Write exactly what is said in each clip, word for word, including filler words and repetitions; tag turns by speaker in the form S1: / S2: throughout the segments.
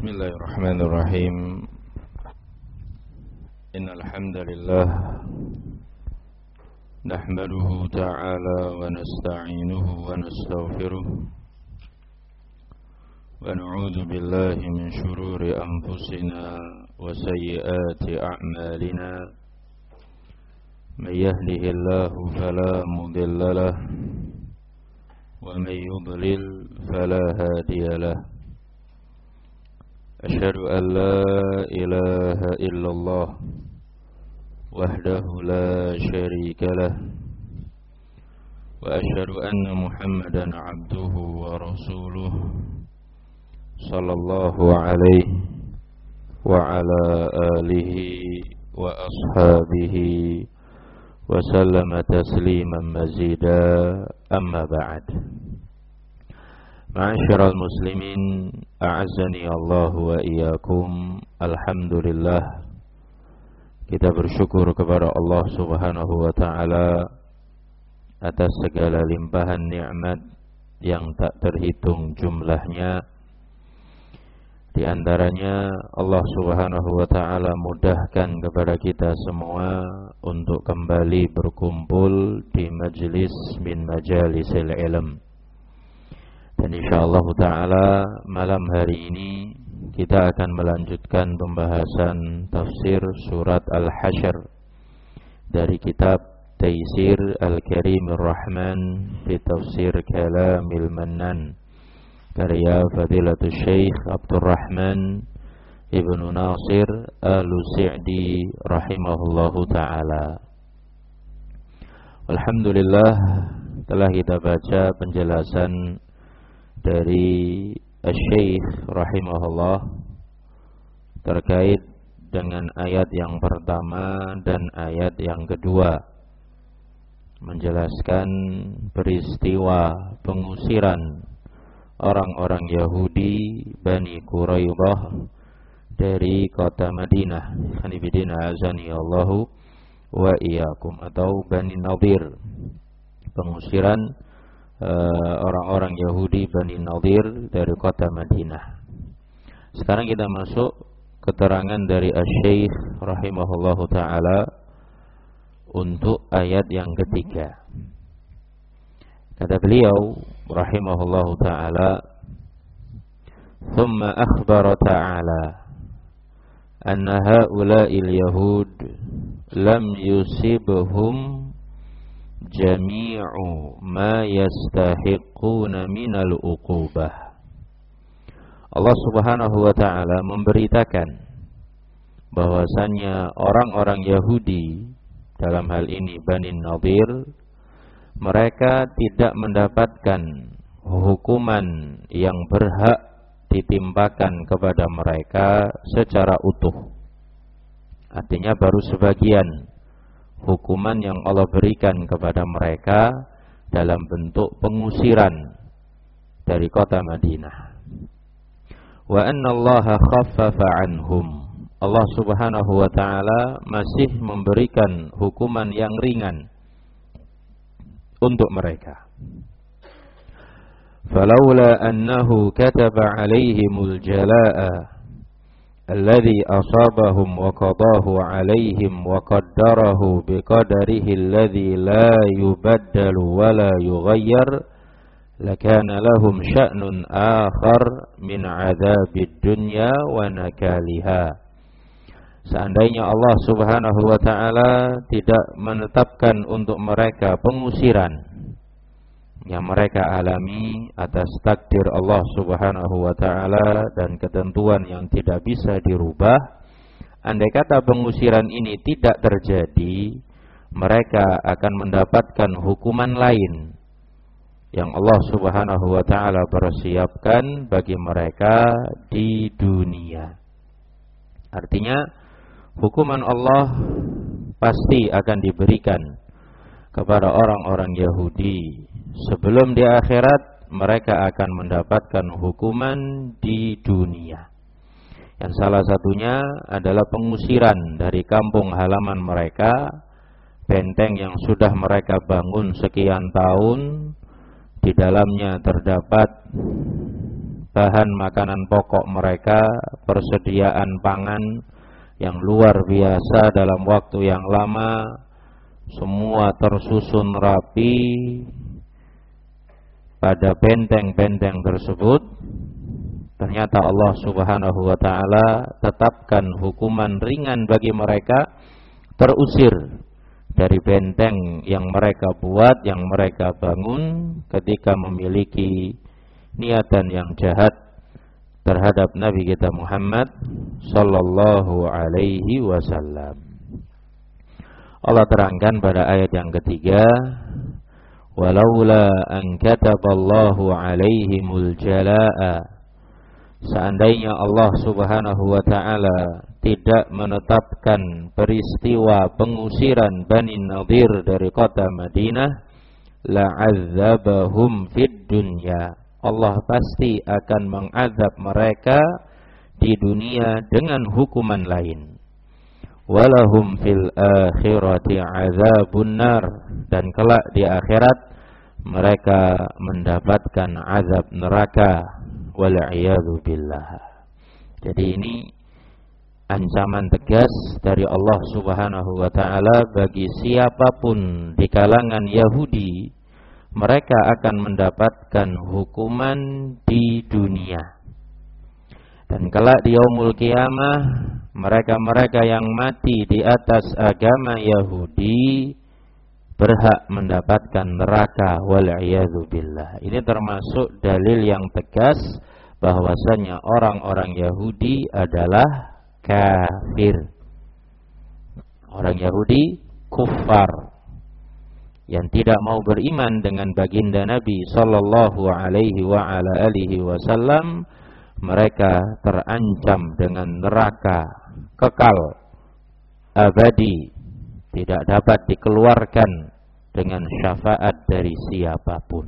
S1: Bismillahirrahmanirrahim. Innal hamdalillah nahmaduhu ta'ala wa nasta'inuhu wa nastaghfiruh wa na'udzu billahi min shururi anfusina wa sayyiati a'malina. May yahdihillahu fala mudilla lahu wa may yudlil fala hadiya lahu. Asyhadu an la ilaha illallah wahdahu la syarika lah wa asyhadu anna Muhammadan abduhu wa rasuluh sallallahu alaihi wa ala alihi wa ashabihi wa sallama tasliman mazida, amma ba'd. Ma'asyiral muslimin, a'azzani Allah wa iyyakum. Alhamdulillah, kita bersyukur kepada Allah Subhanahu wa taala atas segala limpahan nikmat yang tak terhitung jumlahnya. Di antaranya Allah Subhanahu wa taala mudahkan kepada kita semua untuk kembali berkumpul di majlis min majalisil ilm. Dan insyaallah ta'ala malam hari ini kita akan melanjutkan pembahasan tafsir surat Al-Hasyr dari kitab Taysir Al-Karimir Rahman fi Tafsir Kalamil Mannan, karya Fadilatul Syekh Abdurrahman Ibnu Nasir Al-Sa'di rahimahullahu ta'ala. Alhamdulillah, telah kita baca penjelasan dari Asy-Syaikh rahimahullah terkait dengan ayat yang pertama dan ayat yang kedua, menjelaskan peristiwa pengusiran orang-orang Yahudi Bani Quraidah dari kota Madinah. Hanifidina azani Allahu wa iyyakum, atau Bani Nadir, pengusiran orang-orang Yahudi Bani Nadir dari kota Madinah. Sekarang kita masuk keterangan dari Asy-Syaikh rahimahullahu ta'ala untuk ayat yang ketiga. Kata beliau rahimahullahu ta'ala, "Tsumma akhbara ta'ala anna ha'ula'il yahud lam yusibhum jami'u ma yastahiquna minal uqubah." Allah Subhanahu wa ta'ala memberitakan bahwasannya orang-orang Yahudi, dalam hal ini Bani Nadir, mereka tidak mendapatkan hukuman yang berhak ditimpakan kepada mereka secara utuh. Artinya baru sebagian hukuman yang Allah berikan kepada mereka dalam bentuk pengusiran dari kota Madinah. Wa anna Allaha khaffafa anhum. Allah Subhanahu wa ta'ala masih memberikan hukuman yang ringan untuk mereka. Falaula annahu kataba alaihimul jalaa alladhi asabahum wa qadahu alaihim wa qaddarahu biqadarihi alladhi la yubaddalu wa la yughayyar lakana lahum sya'nun akhar min 'adzabid dunya wa nakaliha. Seandainya Allah Subhanahu wa ta'ala tidak menetapkan untuk mereka pengusiran yang mereka alami atas takdir Allah Subhanahu wa ta'ala dan ketentuan yang tidak bisa dirubah, andai kata pengusiran ini tidak terjadi, mereka akan mendapatkan hukuman lain yang Allah Subhanahu wa ta'ala persiapkan bagi mereka di dunia. Artinya hukuman Allah pasti akan diberikan kepada orang-orang Yahudi. Sebelum di akhirat, mereka akan mendapatkan hukuman di dunia. Yang salah satunya adalah pengusiran dari kampung halaman mereka, benteng yang sudah mereka bangun sekian tahun. Di dalamnya terdapat bahan makanan pokok mereka, persediaan pangan yang luar biasa dalam waktu yang lama, semua tersusun rapi pada benteng-benteng tersebut. Ternyata Allah Subhanahu wa ta'ala tetapkan hukuman ringan bagi mereka, terusir dari benteng yang mereka buat, yang mereka bangun ketika memiliki niatan yang jahat terhadap Nabi kita Muhammad sallallahu alaihi wasallam. Allah terangkan pada ayat yang ketiga, walaula an kataballahu alaihimul jalaa, seandainya Allah Subhanahu wa ta'ala tidak menetapkan peristiwa pengusiran Bani Nadir dari kota Madinah, la'adzabahum fid dunya, Allah pasti akan mengazab mereka di dunia dengan hukuman lain. Walahum fil akhirati azabun nar, dan kelak di akhirat mereka mendapatkan azab neraka. Wal'iyadu billah. Jadi ini ancaman tegas dari Allah Subhanahu wa ta'ala bagi siapapun di kalangan Yahudi, mereka akan mendapatkan hukuman di dunia. Dan kelak di yaumul qiyamah, mereka-mereka yang mati di atas agama Yahudi berhak mendapatkan neraka. Wal'iyadu billah. Ini termasuk dalil yang tegas bahwasanya orang-orang Yahudi adalah kafir. Orang Yahudi kufar yang tidak mau beriman dengan baginda Nabi sallallahu alaihi wa ala alihi wasallam, mereka terancam dengan neraka kekal abadi, tidak dapat dikeluarkan dengan syafaat dari siapapun.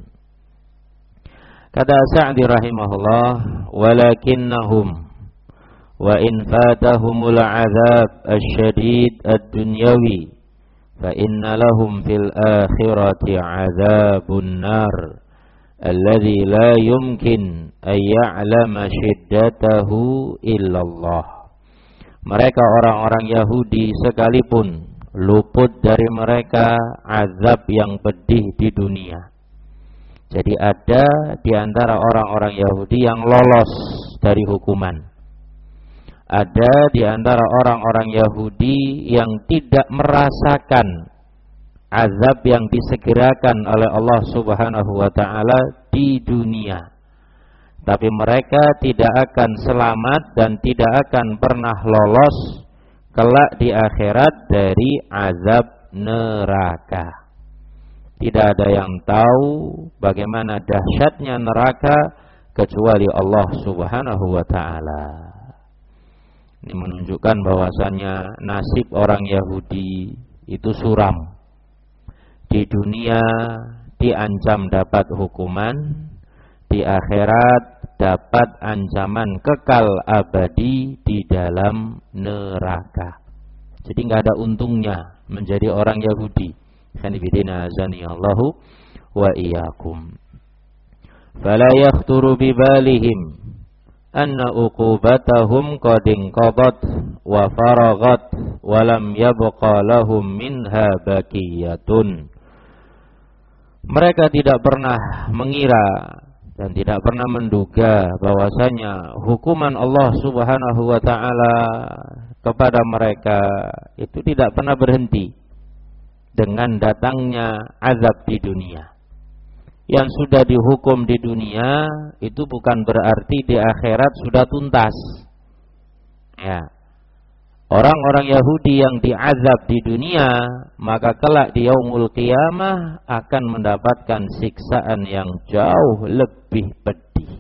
S1: Kata Sa'di rahimahullah, walakinnahum wa in fatahumul azab asyadid ad-dunyawi fa inna lahum fil akhirati azabun nar alladhi la yumkin ay ya'lama shiddatahu illallah. Mereka orang-orang Yahudi sekalipun luput dari mereka azab yang pedih di dunia. Jadi ada di antara orang-orang Yahudi yang lolos dari hukuman. Ada di antara orang-orang Yahudi yang tidak merasakan azab yang disegerakan oleh Allah Subhanahu wa ta'ala di dunia. Tapi mereka tidak akan selamat dan tidak akan pernah lolos kelak di akhirat dari azab neraka. Tidak ada yang tahu bagaimana dahsyatnya neraka kecuali Allah Subhanahu wa ta'ala. Ini menunjukkan bahwasannya nasib orang Yahudi itu suram. Di dunia diancam dapat hukuman, di akhirat dapat ancaman kekal abadi di dalam neraka. Jadi nggak ada untungnya menjadi orang Yahudi. Khanifidina azani Allahu wa iyyakum. Fala yakhturu bibalihim anna uqubatahum qad inqadat wa faragat wa lam yabqa lahum minha baqiyatun. Mereka tidak pernah mengira dan tidak pernah menduga bahwasanya hukuman Allah Subhanahu wa ta'ala kepada mereka itu tidak pernah berhenti dengan datangnya azab di dunia. Yang sudah dihukum di dunia itu bukan berarti di akhirat sudah tuntas. Ya. Orang-orang Yahudi yang diazab di dunia, maka kelak di yaumul qiyamah akan mendapatkan siksaan yang jauh lebih pedih.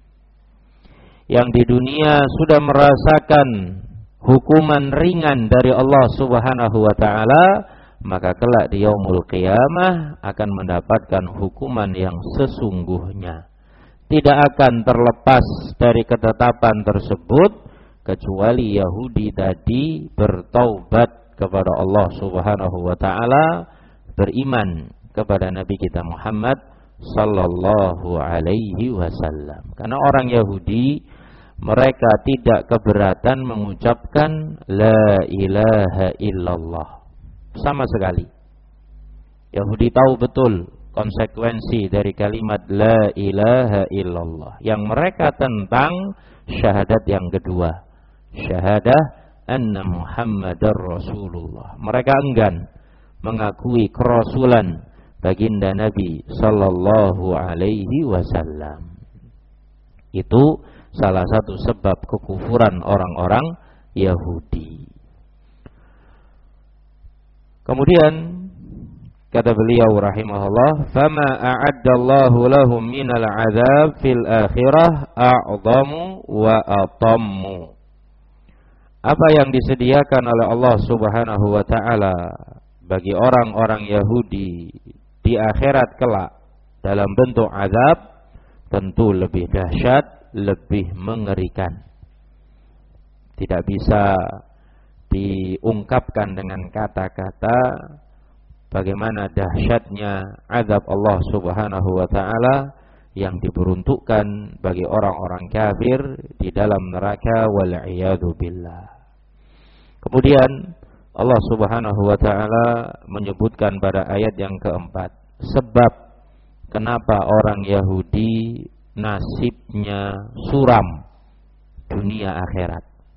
S1: Yang di dunia sudah merasakan hukuman ringan dari Allah Subhanahu wa ta'ala, maka kelak di yaumul qiyamah akan mendapatkan hukuman yang sesungguhnya. Tidak akan terlepas dari ketetapan tersebut kecuali Yahudi tadi bertaubat kepada Allah Subhanahu wa ta'ala, beriman kepada Nabi kita Muhammad sallallahu alaihi wasallam. Karena orang Yahudi mereka tidak keberatan mengucapkan la ilaha illallah sama sekali. Yahudi tahu betul konsekuensi dari kalimat la ilaha illallah. Yang mereka tentang syahadat yang kedua, syahadah anna Muhammadar Rasulullah. Mereka enggan mengakui kerasulan baginda Nabi sallallahu alaihi wasallam. Itu salah satu sebab kekufuran orang-orang Yahudi. Kemudian kata beliau rahimahullah, "Fama a'addallahu lahum minal 'adzab fil akhirah a'dhamu wa atammu." Apa yang disediakan oleh Allah Subhanahu wa taala bagi orang-orang Yahudi di akhirat kelak dalam bentuk azab tentu lebih dahsyat, lebih mengerikan. Tidak bisa diungkapkan dengan kata-kata bagaimana dahsyatnya azab Allah Subhanahu wa taala yang diperuntukkan bagi orang-orang kafir di dalam neraka wal iyadu billah. Kemudian Allah Subhanahu wa taala menyebutkan pada ayat yang keempat sebab kenapa orang Yahudi nasibnya suram dunia akhirat.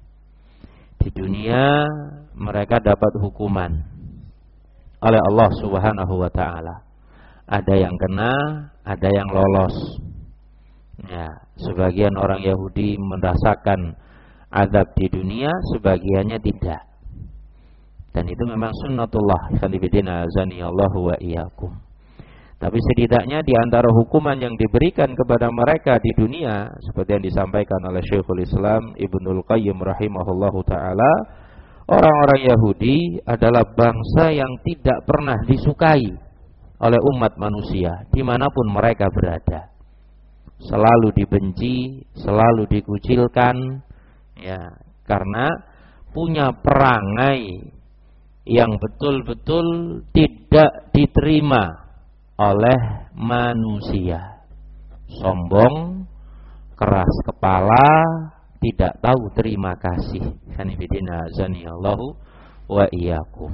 S1: Di dunia mereka dapat hukuman oleh Allah Subhanahu wa taala. Ada yang kena, ada yang lolos. Ya, sebagian orang Yahudi merasakan azab di dunia, sebagiannya tidak. Dan itu memang sunnatullah, khalifidina azaniyallahu wa iyyakum. Tapi setidaknya di antara hukuman yang diberikan kepada mereka di dunia, seperti yang disampaikan oleh Syekhul Islam Ibnul Qayyim rahimahullahu ta'ala, orang-orang Yahudi adalah bangsa yang tidak pernah disukai oleh umat manusia, dimanapun mereka berada. Selalu dibenci, selalu dikucilkan, ya, karena punya perangai yang betul-betul tidak diterima oleh manusia. Sombong, keras kepala, tidak tahu terima kasih. Hanifidina zaniyallahu wa iyyakum.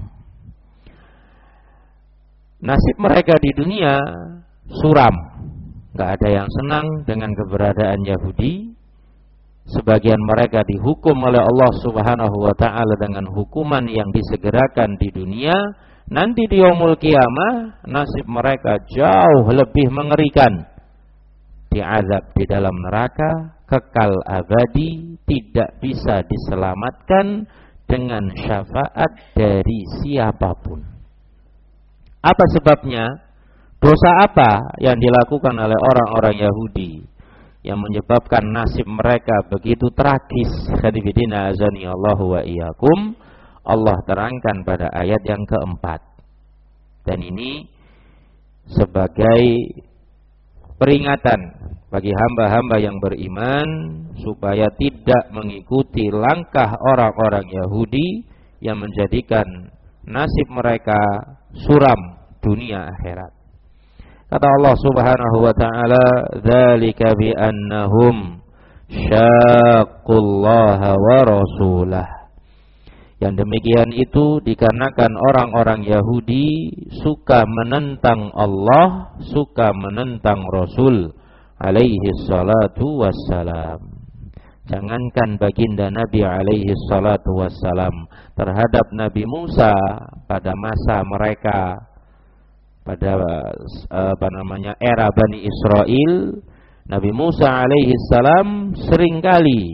S1: Nasib mereka di dunia suram. Gak ada yang senang dengan keberadaan Yahudi. Sebagian mereka dihukum oleh Allah Subhanahu wa ta'ala dengan hukuman yang disegerakan di dunia. Nanti di yaumul qiyamah nasib mereka jauh lebih mengerikan. Diazab di dalam neraka, kekal abadi, tidak bisa diselamatkan dengan syafaat dari siapapun. Apa sebabnya? Dosa apa yang dilakukan oleh orang-orang Yahudi yang menyebabkan nasib mereka begitu tragis? Khadifidina azani Allahu wa iyyakum. Allah terangkan pada ayat yang keempat. Dan ini sebagai peringatan bagi hamba-hamba yang beriman supaya tidak mengikuti langkah orang-orang Yahudi yang menjadikan nasib mereka suram dunia akhirat. Kata Allah Subhanahu wa taala, "Dzalika bi annahum syaqqullaha wa rasulah." Yang demikian itu dikarenakan orang-orang Yahudi suka menentang Allah, suka menentang Rasul alaihi salatu wassalam. Jangankan baginda Nabi alaihi salatu wassalam, terhadap Nabi Musa pada masa mereka, pada apa namanya era Bani Israel, Nabi Musa alaihi salam seringkali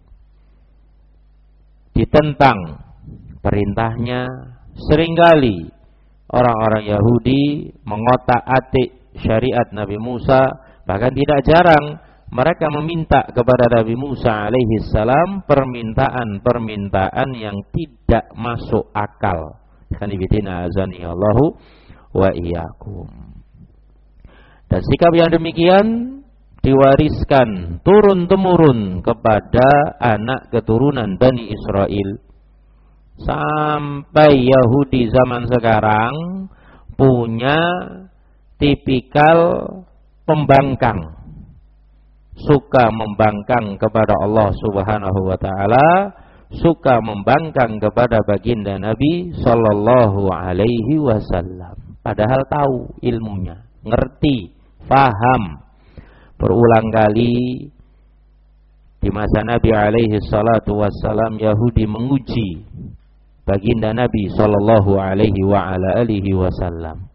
S1: ditentang perintahnya, seringkali orang-orang Yahudi mengotak-atik syariat Nabi Musa, bahkan tidak jarang mereka meminta kepada Nabi Musa alaihi salam permintaan-permintaan yang tidak masuk akal. Kanibidina azani Allahu wa iyyakum. Dan sikap yang demikian diwariskan turun-temurun kepada anak keturunan Bani Israel. Sampai Yahudi zaman sekarang punya tipikal pembangkang, suka membangkang kepada Allah Subhanahu wa taala, suka membangkang kepada baginda Nabi sallallahu alaihi wasallam. Padahal tahu ilmunya, ngerti, faham. Berulang kali di masa Nabi alaihi salatu wassalam Yahudi menguji baginda Nabi sallallahu alaihi wa ala alihi wasallam.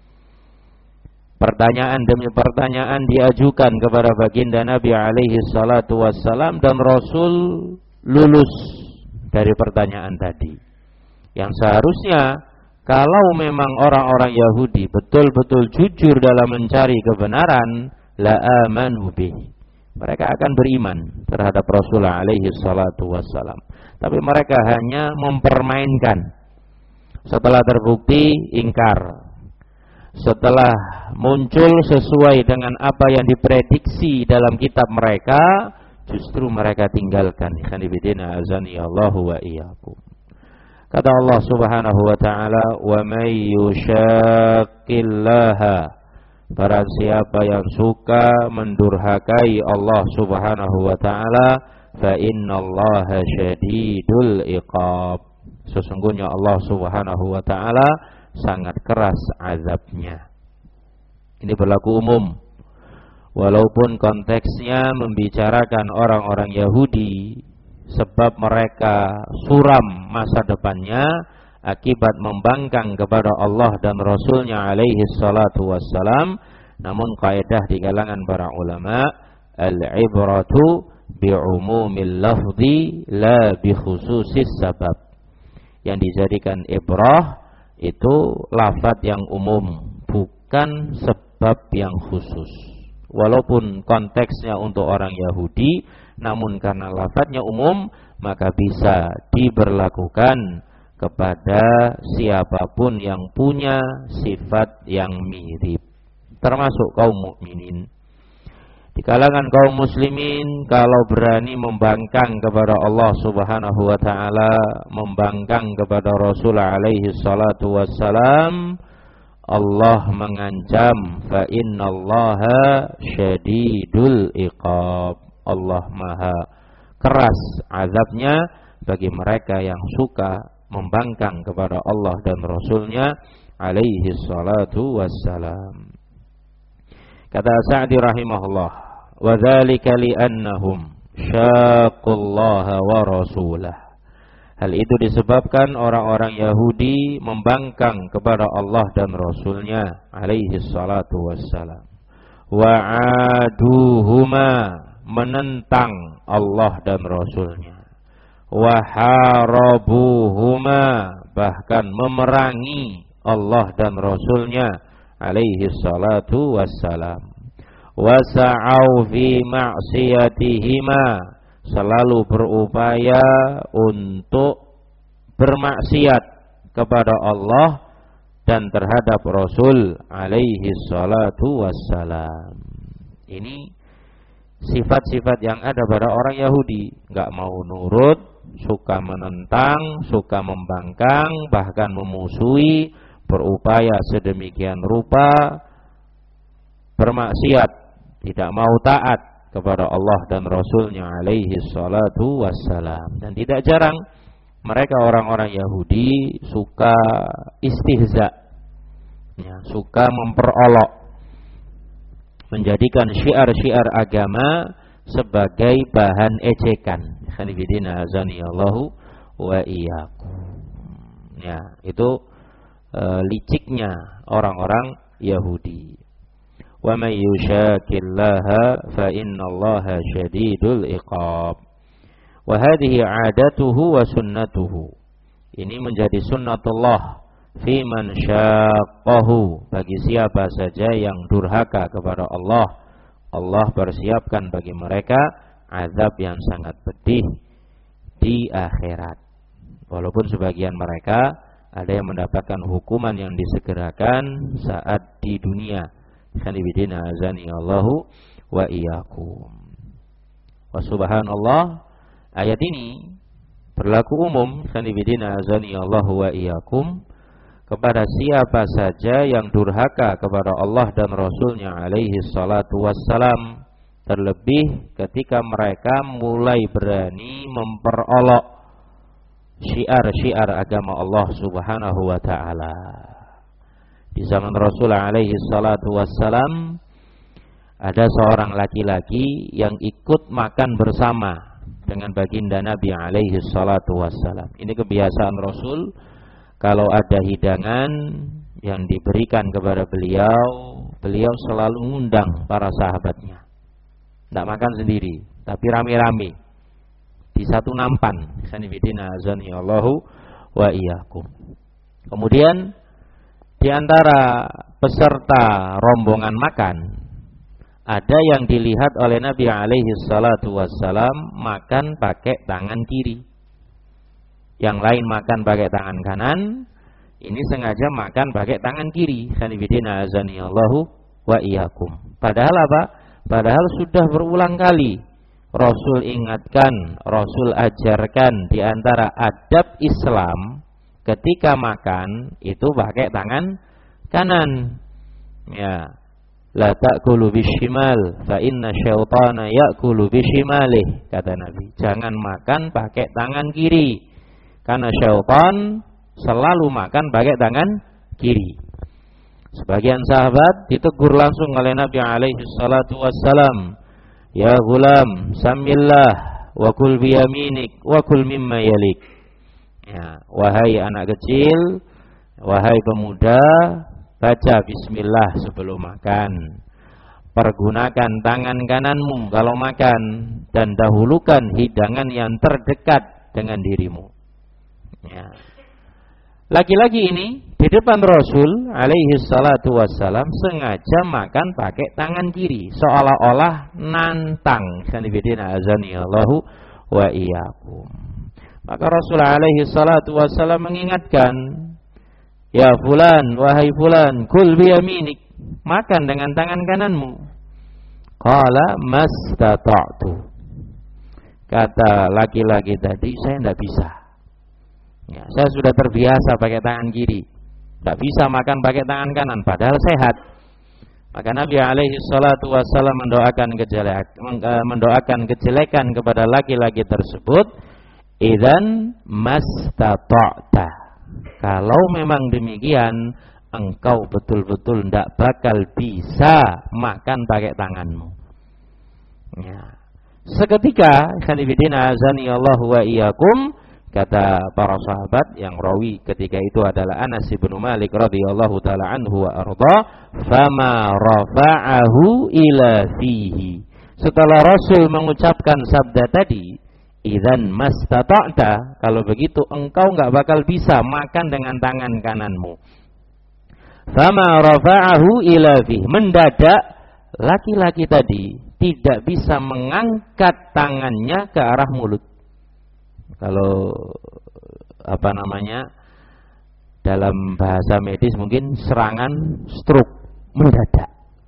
S1: Pertanyaan demi pertanyaan diajukan kepada baginda Nabi alaihi salatu wassalam, dan Rasul lulus dari pertanyaan tadi. Yang seharusnya kalau memang orang-orang Yahudi betul-betul jujur dalam mencari kebenaran, la amanu bih, mereka akan beriman terhadap Rasulullah alaihi salatu wassalam. Tapi mereka hanya mempermainkan. Setelah terbukti, ingkar. Setelah muncul sesuai dengan apa yang diprediksi dalam kitab mereka, justru mereka tinggalkan. Khanibidina azani Allahu wa iyyakum. Kata Allah Subhanahu wa taala, "Wa may yushaqillaha", barang siapa yang suka mendurhakai Allah Subhanahu wa taala, fa innallaha syadidul iqab, sesungguhnya Allah Subhanahu wa taala sangat keras azabnya. Ini berlaku umum, walaupun konteksnya membicarakan orang-orang Yahudi, sebab mereka suram masa depannya akibat membangkang kepada Allah dan Rasulnya alaihi salatu wassalam. Namun kaidah di kalangan para ulama, al-ibratu bi'umumil lafzi la bi khususis sabab. Yang dijadikan ibrah itu lafaz yang umum, bukan sebab yang khusus. Walaupun konteksnya untuk orang Yahudi, namun karena lafaznya umum, maka bisa diberlakukan kepada siapapun yang punya sifat yang mirip, termasuk kaum mukminin. Di kalangan kaum muslimin, kalau berani membangkang kepada Allah Subhanahu wa taala, membangkang kepada Rasul alaihi salatu wassalam, Allah mengancam, fa innallaha syadidul iqab, Allah maha keras azabnya bagi mereka yang suka membangkang kepada Allah dan Rasulnya alaihi salatu wassalam. Kata Sa'di rahimahullah, wa dzalika li'annahum syaqullaha wa rasulah. Hal itu disebabkan orang-orang Yahudi membangkang kepada Allah dan Rasulnya alaihi salatu wassalam. Wa aduhuma, menentang Allah dan Rasulnya. Wa harabuhuma, bahkan memerangi Allah dan Rasulnya alaihi salatu wassalam. Wa sa'au fi ma'siyatihima, selalu berupaya untuk bermaksiat kepada Allah dan terhadap Rasul alaihi salatu wassalam. Ini sifat-sifat yang ada pada orang Yahudi, enggak mau nurut, suka menentang, suka membangkang, bahkan memusuhi, berupaya sedemikian rupa bermaksiat, tidak mau taat kepada Allah dan Rasulnya alaihi salatu wassalam. Dan tidak jarang mereka orang-orang Yahudi suka istihza, ya, suka memperolok, menjadikan syiar-syiar agama sebagai bahan ejekan. Khanifidina azani Allahu wa iyyakum. Ya, itu e, liciknya orang-orang Yahudi. Wa may yushaqillaha fa innallaha syadidul iqab. Wa hadhihi 'adatuhu wa sunnatuhu. Ini menjadi sunnatullah fi man syaqqahu, bagi siapa saja yang durhaka kepada Allah. Allah persiapkan bagi mereka azab yang sangat pedih di akhirat. Walaupun sebagian mereka ada yang mendapatkan hukuman yang disegerakan saat di dunia. Khanibidina azani Allahu wa iyyakum. Wa subhanallah, ayat ini berlaku umum, khanibidina azani Allahu wa iyyakum, kepada siapa saja yang durhaka kepada Allah dan Rasulnya alaihi salatu wassalam, terlebih ketika mereka mulai berani memperolok syiar-syiar agama Allah subhanahu wa ta'ala. Di zaman Rasul alaihi salatu wassalam ada seorang laki-laki yang ikut makan bersama dengan baginda Nabi alaihi salatu wassalam. Ini kebiasaan Rasul. Kalau ada hidangan yang diberikan kepada beliau, beliau selalu mengundang para sahabatnya. Tidak makan sendiri, tapi rame-rame di satu nampan. Sanibidina azani Allahu wa iyyakum. Kemudian di antara peserta rombongan makan, ada yang dilihat oleh Nabi alaihi salatu wassalam makan pakai tangan kiri. Yang lain makan pakai tangan kanan, ini sengaja makan pakai tangan kiri. Sanibidina azani Allahu wa iyyakum. Padahal apa? Padahal sudah berulang kali Rasul ingatkan, Rasul ajarkan di antara adab Islam ketika makan itu pakai tangan kanan. Ya. La ta'kulu bishimal fa inna syaitana ya'kulu bishimalih, kata Nabi. Jangan makan pakai tangan kiri, karena syaitan selalu makan pakai tangan kiri. Sebagian sahabat ditegur langsung oleh Nabi alaihi salatu wassalam, ya gulam, samillah wa kul biyaminik wa kul mimma yalik. Ya, wahai anak kecil, wahai pemuda, baca bismillah sebelum makan. Pergunakan tangan kananmu kalau makan, dan dahulukan hidangan yang terdekat dengan dirimu. Ya. Laki-laki ini di depan Rasul alaihi salatu wassalam sengaja makan pakai tangan kiri, seolah-olah nantang. Sanibidina azani Allahu wa iyyakum. Maka Rasul alaihi salatu wassalam mengingatkan, ya fulan, wahai fulan, kul biyaminik, makan dengan tangan kananmu. Qala mastata'tu. Kata laki-laki tadi, saya tidak bisa. Ya, saya sudah terbiasa pakai tangan kiri, tidak bisa makan pakai tangan kanan, padahal sehat. Maka Nabi alaihi salatu wassalam mendoakan kejelekan, mendoakan kejelekan kepada laki-laki tersebut. Idzan mastata'ta. Kalau memang demikian, engkau betul-betul tidak bakal bisa makan pakai tanganmu. Ya. Seketika, sanibidina azani Allahu wa iyyakum, kata para sahabat yang rawi ketika itu adalah Anas bin Malik radhiyallahu taala anhu wa arda, fama rafa'ahu ila fihi. Setelah Rasul mengucapkan sabda tadi, idzan mastata'ta, kalau begitu engkau enggak bakal bisa makan dengan tangan kananmu. Fama rafa'ahu ila fihi. Mendadak laki-laki tadi tidak bisa mengangkat tangannya ke arah mulut. Kalau apa namanya dalam bahasa medis mungkin serangan stroke mendadak.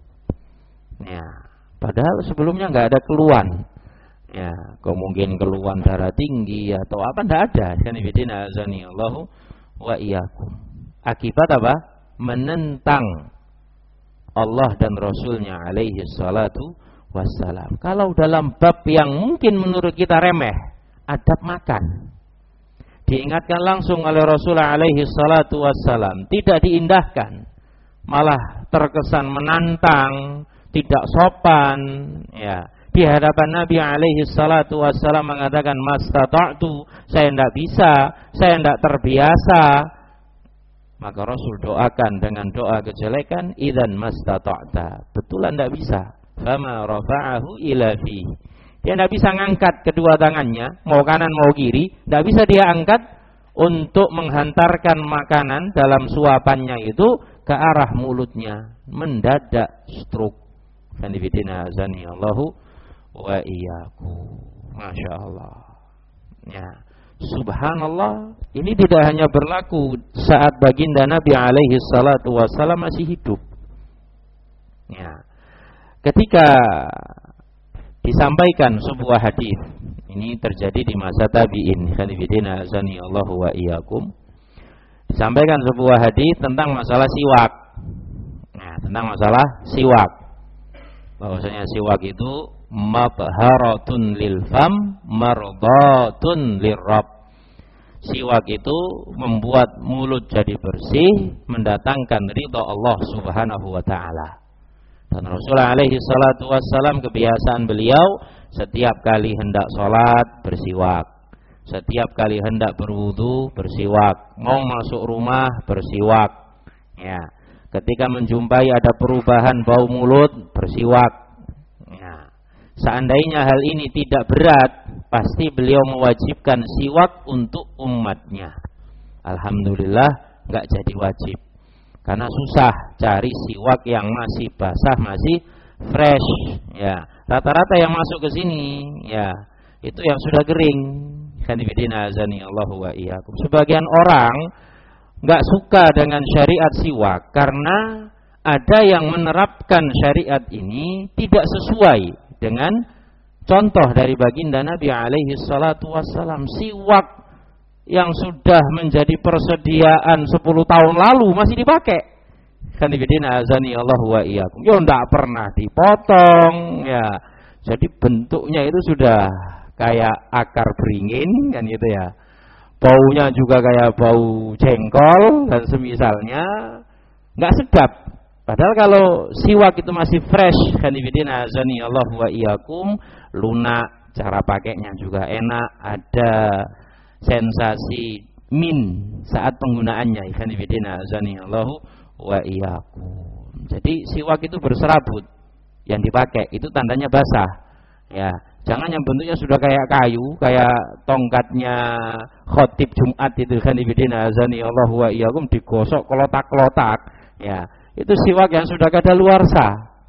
S1: Ya, padahal sebelumnya nggak ada keluhan. Ya, kemungkinan keluhan darah tinggi atau apa nggak ada. Sanibidina azani Allahu wa iyyakum. Akibat apa? Menentang Allah dan Rasulnya alaihi salatu wassalam. Kalau dalam bab yang mungkin menurut kita remeh, adab makan, diingatkan langsung oleh Rasulullah alaihi salatu wassalam, tidak diindahkan, malah terkesan menantang, tidak sopan. Ya, di hadapan Nabi alaihi salatu wassalam mengatakan mastata'tu, saya tidak bisa, saya tidak terbiasa. Maka Rasul doakan dengan doa kejelekan, idzan mastata'ta, betulan tidak bisa. Fama rafa'ahu ila fi. Dia tidak bisa ngangkat kedua tangannya, mau kanan mau kiri, tidak bisa dia angkat untuk menghantarkan makanan dalam suapannya itu ke arah mulutnya. Mendadak stroke. Sanibidina azani Allahu wa iyyakum. Masya Allah. Ya, subhanallah. Ini tidak hanya berlaku saat baginda Nabi alaihi salatu wassalam masih hidup. Ya, ketika disampaikan sebuah hadis, ini terjadi di masa tabi'in, sanibidina azani Allahu wa iyyakum. disampaikan sebuah hadis tentang masalah siwak. Nah, tentang masalah siwak. Bahwasanya siwak itu mabharatun lil fam, mardatun lirrabb. Siwak itu membuat mulut jadi bersih, mendatangkan ridha Allah Subhanahu wa taala. Dan Rasulullah alaihi salatu wassalam, kebiasaan beliau setiap kali hendak sholat bersiwak, setiap kali hendak berwudu bersiwak, mau masuk rumah bersiwak. Ya, ketika menjumpai ada perubahan bau mulut bersiwak. Ya. Seandainya hal ini tidak berat, pasti beliau mewajibkan siwak untuk umatnya. Alhamdulillah nggak jadi wajib, karena susah cari siwak yang masih basah, masih fresh. Ya, rata-rata yang masuk ke sini, ya itu yang sudah kering. Kanibidina azani Allahu wa iyyakum. Sebagian orang nggak suka dengan syariat siwak karena ada yang menerapkan syariat ini tidak sesuai dengan contoh dari baginda Nabi alaihi salatu wassalam. Siwak yang sudah menjadi persediaan sepuluh tahun lalu masih dipakai. Kanibidina azani Allahu wa iyyakum. Ya enggak pernah dipotong, ya. Jadi bentuknya itu sudah kayak akar beringin kan gitu ya. Baunya juga kayak bau jengkol dan semisalnya, enggak sedap. Padahal kalau siwak itu masih fresh, kanibidina azani Allahu wa iyyakum, lunak, cara pakainya juga enak, ada sensasi min saat penggunaannya. Kanibidina azani Allahu wa iyyakum. Jadi siwak itu berserabut yang dipakai, itu tandanya basah. Ya, jangan yang bentuknya sudah kayak kayu, kayak tongkatnya khotib Jumat itu. Kanibidina azani Allahu wa iyyakum, digosok kelotak-kelotak. Ya, itu siwak yang sudah kadaluarsa.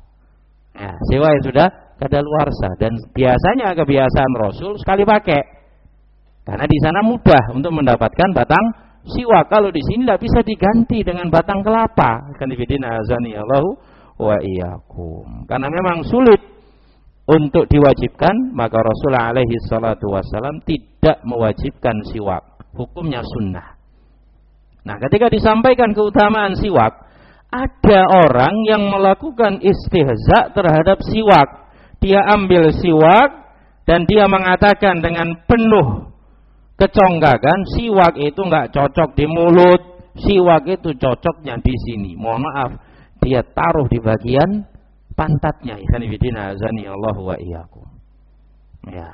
S1: Ya, siwak yang sudah kadaluarsa, dan biasanya kebiasaan Rasul sekali pakai. Karena di sana mudah untuk mendapatkan batang siwak. Kalau di sini tidak bisa diganti dengan batang kelapa. Kanibidina azani Allahu wa iyyakum. Karena memang sulit untuk diwajibkan, maka Rasulullah alaihi salatu wassalam tidak mewajibkan siwak. Hukumnya sunnah. Nah, ketika disampaikan keutamaan siwak, ada orang yang melakukan istihza terhadap siwak. Dia ambil siwak dan dia mengatakan dengan penuh keconggakan, siwak itu enggak cocok di mulut, siwak itu cocoknya di sini. Mohon maaf, dia taruh di bagian pantatnya. Ikhwanifidina azani Allahu wa iyyakum. Ya.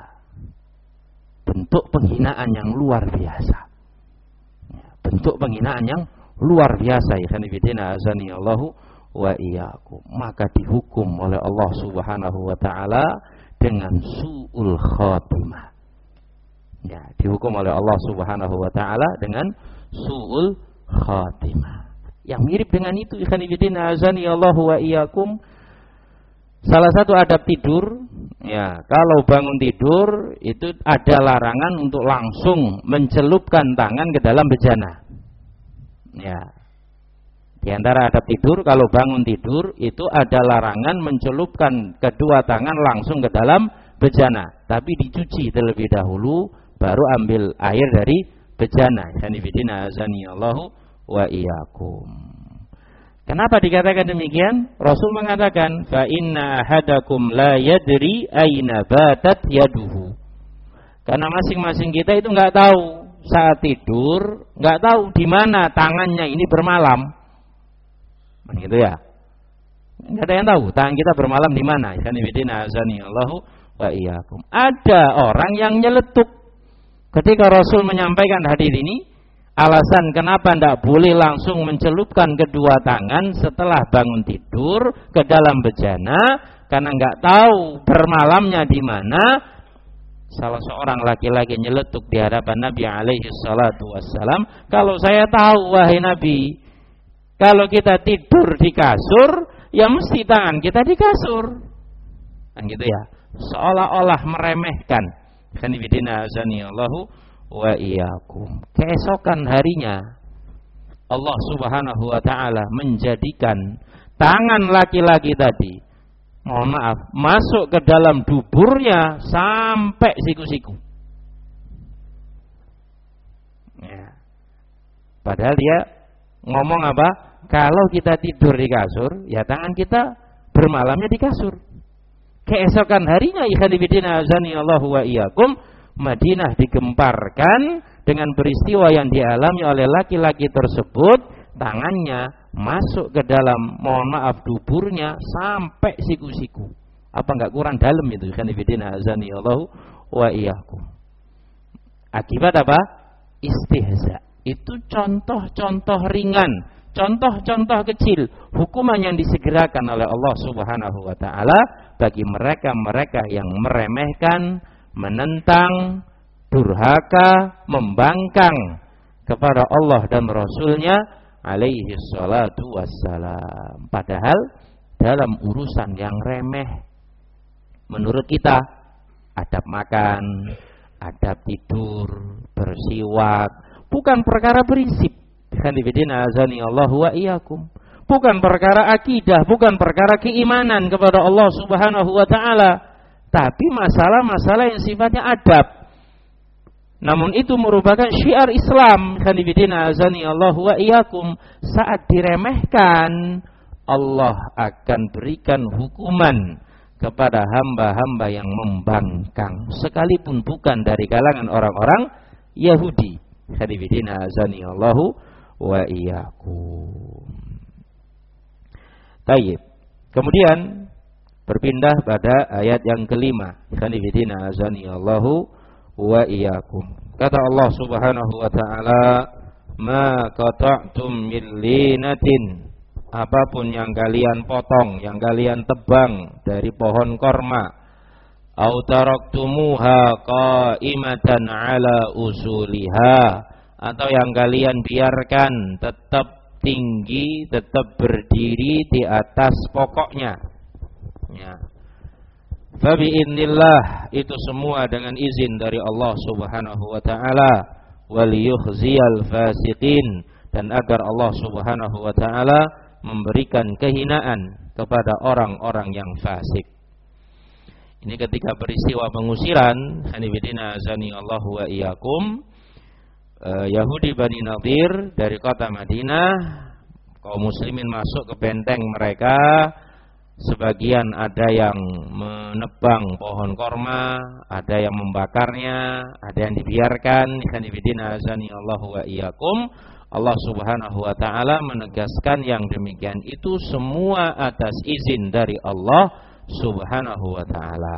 S1: Bentuk penghinaan yang luar biasa. Ya. Bentuk penghinaan yang luar biasa. Ikhwanifidina azani Allahu wa iyyakum. Maka dihukum oleh Allah Subhanahu wa taala dengan su'ul khatimah. Ya, dihukum oleh Allah Subhanahu wa taala dengan su'ul khatimah. Yang mirip dengan itu, ikhwanifidina azani Allahu wa iyyakum, salah satu adab tidur, ya, kalau bangun tidur itu ada larangan untuk langsung mencelupkan tangan ke dalam bejana. Ya. Di antara adab tidur, kalau bangun tidur itu ada larangan mencelupkan kedua tangan langsung ke dalam bejana, tapi dicuci terlebih dahulu baru ambil air dari bejana. Kanibidina azani Allahu wa iyyakum. Kenapa dikatakan demikian? Rasul mengatakan, fa inna ahadakum la yadri aina batat yaduhu. Karena masing-masing kita itu enggak tahu saat tidur, enggak tahu di mana tangannya ini bermalam. Begitu ya. Enggak ada yang tahu tangan kita bermalam di mana. Kanibidina azani Allahu wa iyyakum. Ada orang yang nyeletuk. Ketika Rasul menyampaikan hadis ini, alasan kenapa tidak boleh langsung mencelupkan kedua tangan setelah bangun tidur ke dalam bejana, karena nggak tahu bermalamnya di mana. Salah seorang laki-laki nyeletuk di hadapan Nabi alaihi salatu wassalam, kalau saya tahu wahai Nabi, kalau kita tidur di kasur, ya mesti tangan kita di kasur. Kan gitu ya. Seolah-olah meremehkan. Kanibidina azani Allahu wa iyyakum. Keesokan harinya Allah Subhanahu wa taala menjadikan tangan laki-laki tadi, mohon maaf, masuk ke dalam duburnya sampai siku-siku. Ya. Padahal dia ngomong apa? Kalau kita tidur di kasur, ya tangan kita bermalamnya di kasur. Keesokan harinya, ikhwan fillah azani Allah wa iyyakum, Madinah digemparkan dengan peristiwa yang dialami oleh laki-laki tersebut. Tangannya masuk ke dalam, mohon maaf, duburnya sampai siku-siku. Apa enggak kurang dalam itu? Ikhwan fillah azani Allah wa iyyakum. Akibat apa? Istihza. Itu contoh-contoh ringan, contoh-contoh kecil, hukuman yang disegerakan oleh Allah Subhanahu wa taala bagi mereka-mereka yang meremehkan, menentang, durhaka, membangkang kepada Allah dan Rasulnya alaihi salatu wassalam. Padahal dalam urusan yang remeh menurut kita, adab makan, adab tidur, bersiwak, bukan perkara prinsip. Bukan perkara akidah, bukan perkara keimanan kepada Allah Subhanahu wa taala, tapi masalah-masalah yang sifatnya adab. Namun itu merupakan syiar Islam. Saat diremehkan, Allah akan berikan hukuman kepada hamba-hamba yang membangkang, sekalipun bukan dari kalangan orang-orang Yahudi. Tayyib. Kemudian berpindah pada ayat yang kelima. Wa iyyakum. Kata Allah Subhanahu wa taala, "Ma qata'tum min linatin." Apapun yang kalian potong, yang kalian tebang dari pohon korma, au taraktumuha qa'imatan ala usuliha, atau yang kalian biarkan tetap tinggi, tetap berdiri di atas pokoknya. Ya. Fabi'idnillah, itu semua dengan izin dari Allah Subhanahu wa taala, waliyukhziyal fasiqin, dan agar Allah Subhanahu wa taala memberikan kehinaan kepada orang-orang yang fasik. Ini ketika peristiwa pengusiran, hanifidina azani Allah wa iyyakum, Yahudi Bani Nadir dari kota Madinah, kaum muslimin masuk ke benteng mereka. Sebagian ada yang menebang pohon korma, ada yang membakarnya, ada yang dibiarkan. Hanifidina azani Allah wa iyyakum. Allah Subhanahu wa taala menegaskan yang demikian itu semua atas izin dari Allah Subhanahu wa taala.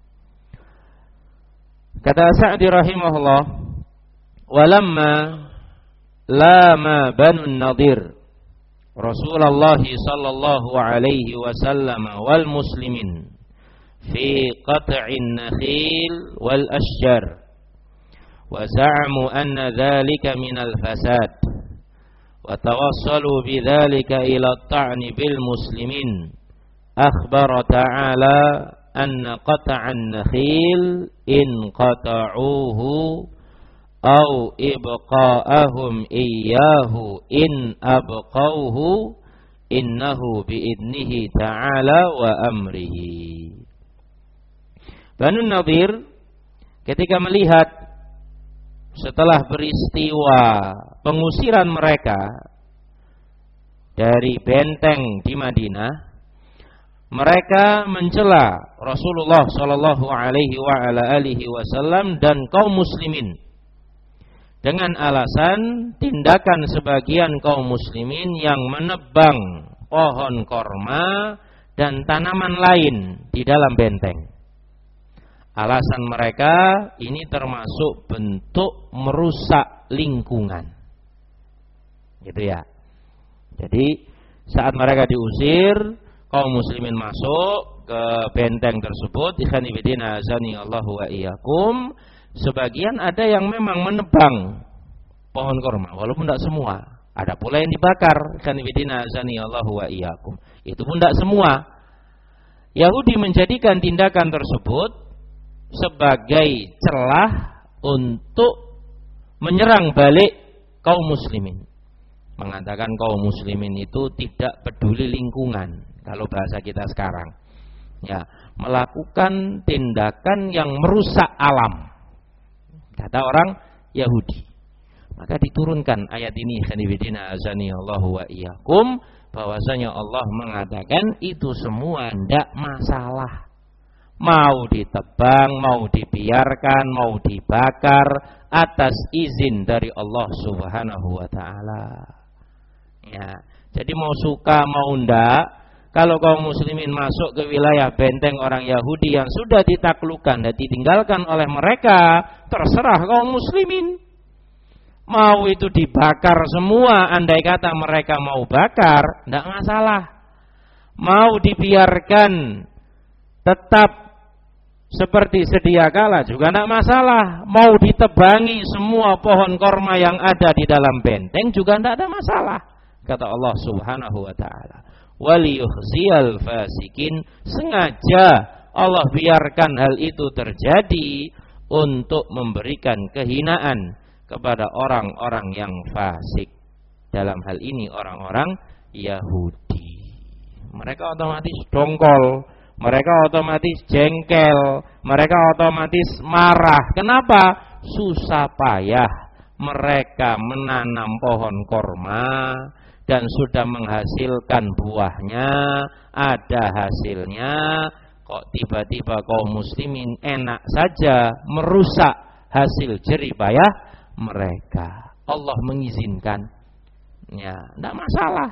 S1: Kata Sa'di rahimahullah, "Walamma lama Banu Nadir Rasulullah sallallahu alaihi wasallam wal muslimin fi qat'in nakhil wal ashjar wa za'amu anna dhalika min al fasad wa tawassalu bidzalika ila at-ta'ni bil muslimin akhbara ta'ala anna qat'an nakhil in qata'uhu au ibqa'ahum iyyahu in abqauhu innahu biidnihi ta'ala wa amrihi." Banu Nadir ketika melihat setelah peristiwa pengusiran mereka dari benteng di Madinah, mereka mencela Rasulullah sallallahu alaihi wa ala alihi wasallam dan kaum muslimin dengan alasan tindakan sebagian kaum muslimin yang menebang pohon korma dan tanaman lain di dalam benteng. Alasan mereka ini termasuk bentuk merusak lingkungan. Gitu ya. Jadi saat mereka diusir, kaum muslimin masuk ke benteng tersebut, ikhwanifidina azani Allahu wa iyyakum. Sebagian ada yang memang menebang pohon korma, walaupun tidak semua. Ada pula yang dibakar. Ikhwanifidina azani Allahu wa iyyakum. Itu pun tidak semua. Yahudi menjadikan tindakan tersebut sebagai celah untuk menyerang balik kaum muslimin. Mengatakan kaum muslimin itu tidak peduli lingkungan, kalau bahasa kita sekarang. Ya, melakukan tindakan yang merusak alam. Kata orang Yahudi. Maka diturunkan ayat ini, khanifidina azani Allahu wa iyyakum, bahwasanya Allah mengatakan itu semua tidak masalah. Mau ditebang, mau dibiarkan, mau dibakar atas izin dari Allah Subhanahu wa taala. Ya, jadi mau suka mau ndak, kalau kaum muslimin masuk ke wilayah benteng orang Yahudi yang sudah ditaklukkan dan ditinggalkan oleh mereka, terserah kaum muslimin. Mau itu dibakar semua, andai kata mereka mau bakar, tidak masalah. Mau dibiarkan tetap seperti sedia kala juga tidak masalah. Mau ditebangi semua pohon korma yang ada di dalam benteng juga tidak ada masalah. Kata Allah Subhanahu wa ta'ala, waliyukhziyal fasikin, sengaja Allah biarkan hal itu terjadi untuk memberikan kehinaan kepada orang-orang yang fasik. Dalam hal ini orang-orang Yahudi. Mereka otomatis dongkol, mereka otomatis jengkel, mereka otomatis marah. Kenapa? Susah payah mereka menanam pohon korma dan sudah menghasilkan buahnya, ada hasilnya, kok tiba-tiba kaum muslimin enak saja merusak hasil jerih payah mereka. Allah mengizinkan, ya, tidak masalah.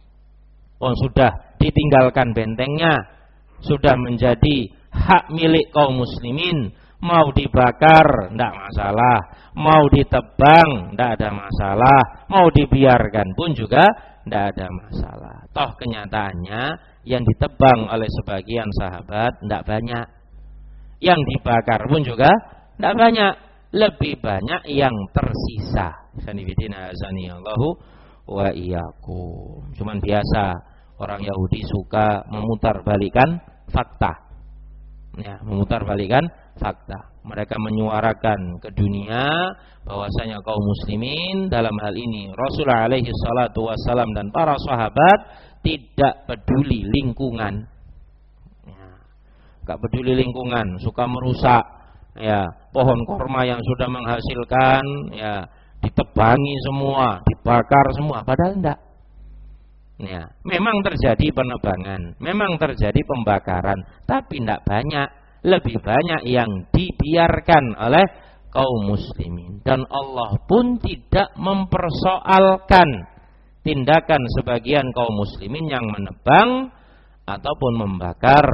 S1: Oh, sudah ditinggalkan bentengnya, sudah menjadi hak milik kaum muslimin. Mau dibakar, tidak masalah. Mau ditebang, tidak ada masalah. Mau dibiarkan pun juga tidak ada masalah. Toh kenyataannya yang ditebang oleh sebagian sahabat tidak banyak, yang dibakar pun juga tidak banyak. Lebih banyak yang tersisa. Sanibidina azani Allahu wa iyyakum. Cuman biasa orang Yahudi suka memutarbalikkan fakta. Ya, memutarbalikkan fakta. Mereka menyuarakan ke dunia bahwasanya kaum muslimin dalam hal ini Rasulullah alaihi salatu wassalam dan para sahabat tidak peduli lingkungan. Ya, enggak peduli lingkungan, suka merusak, ya, pohon korma yang sudah menghasilkan, ya, ditebangi semua, dibakar semua, padahal enggak. Ya, memang terjadi penebangan, memang terjadi pembakaran, tapi enggak banyak. Lebih banyak yang dibiarkan oleh kaum muslimin, dan Allah pun tidak mempersoalkan tindakan sebagian kaum muslimin yang menebang ataupun membakar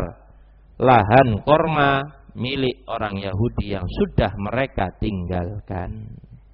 S1: lahan korma milik orang Yahudi yang sudah mereka tinggalkan.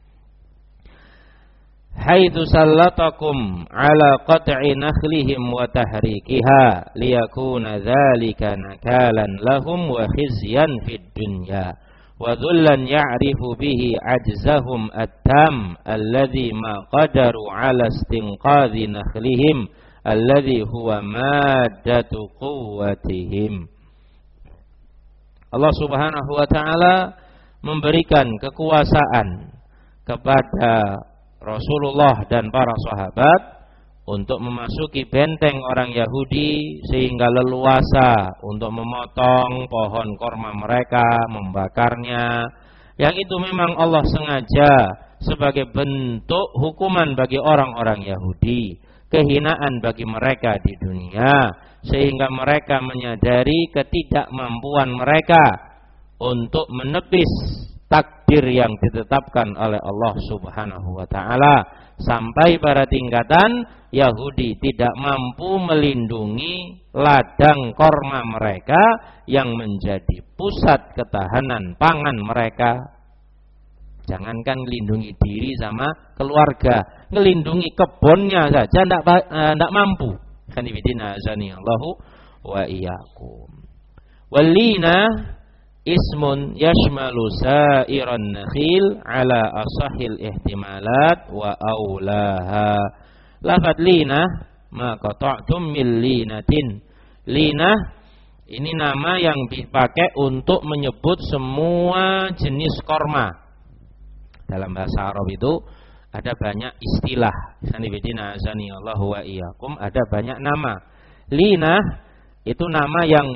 S1: Haitsu sallatakum ala qat'i nakhlihim wa tahrikiha liyakuna dzalika nakalan lahum wa khizyan fid dunya wa dhullan ya'rifu bihi ajzahum at-tam alladhi ma qadaru ala istinqadhi nakhlihim alladhi huwa maddatu quwwatihim. Allah Subhanahu wa ta'ala memberikan kekuasaan kepada Rasulullah dan para sahabat untuk memasuki benteng orang Yahudi sehingga leluasa untuk memotong pohon korma mereka, membakarnya. Yang itu memang Allah sengaja sebagai bentuk hukuman bagi orang-orang Yahudi, kehinaan bagi mereka di dunia, sehingga mereka menyadari ketidakmampuan mereka untuk menepis takdir yang ditetapkan oleh Allah Subhanahu wa ta'ala, sampai pada tingkatan Yahudi tidak mampu melindungi ladang korma mereka yang menjadi pusat ketahanan pangan mereka. Jangankan melindungi diri sama keluarga, melindungi kebunnya saja tidak tidak mampu. Khanifidina azani Allahu wa iyyakum. Walina ismun yashmalu sa'iran nakhil ala asahil ihtimalat wa aulaha. Lafad lina ma qata'tum min linatin. Lina ini nama yang dipakai untuk menyebut semua jenis korma. Dalam bahasa Arab itu ada banyak istilah. Sanibidina azani Allahu wa iyyakum, ada banyak nama. Lina itu nama yang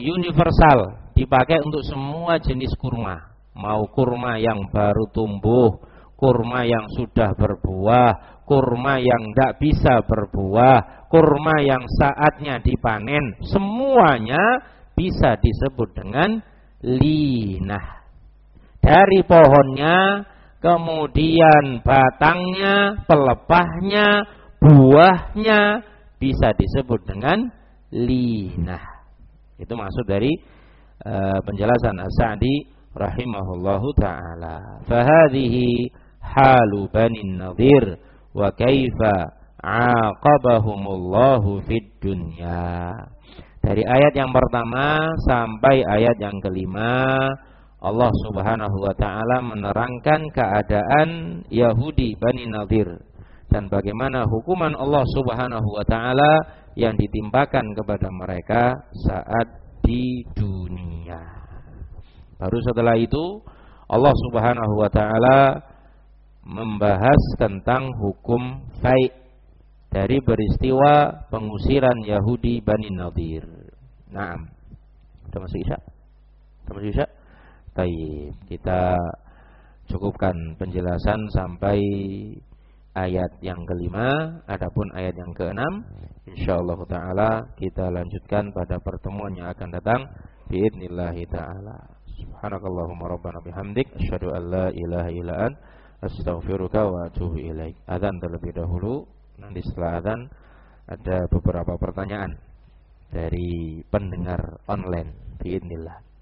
S1: universal, dipakai untuk semua jenis kurma. Mau kurma yang baru tumbuh, kurma yang sudah berbuah, kurma yang tidak bisa berbuah, kurma yang saatnya dipanen, semuanya bisa disebut dengan linah. Dari pohonnya, kemudian batangnya, pelepahnya, buahnya bisa disebut dengan linah. Itu maksud dari uh, penjelasan As-Sa'di rahimahullahu ta'ala. Fahadhihi halu Bani Nadhir wa kaifa aqabahumullahu fid dunya. Dari ayat yang pertama sampai ayat yang kelima, Allah Subhanahu wa ta'ala menerangkan keadaan Yahudi Bani Nadhir dan bagaimana hukuman Allah Subhanahu wa ta'ala yang ditimpakan kepada mereka saat di dunia. Baru setelah itu Allah Subhanahu wa ta'ala membahas tentang hukum fai' dari peristiwa pengusiran Yahudi Bani Nadhir. Naam. Sudah masuk Isya? Sudah masuk Isya? Baik, kita cukupkan penjelasan sampai ayat yang kelima. Adapun ayat yang keenam, insyaallah taala kita lanjutkan pada pertemuan yang akan datang biidznillah taala. Subhanakallahumma rabbana bihamdik asyhadu an la ilaha illa ant astaghfiruka wa atubu ilaik. Adzan terlebih dahulu, nanti setelah adzan ada beberapa pertanyaan dari pendengar online biidznillah.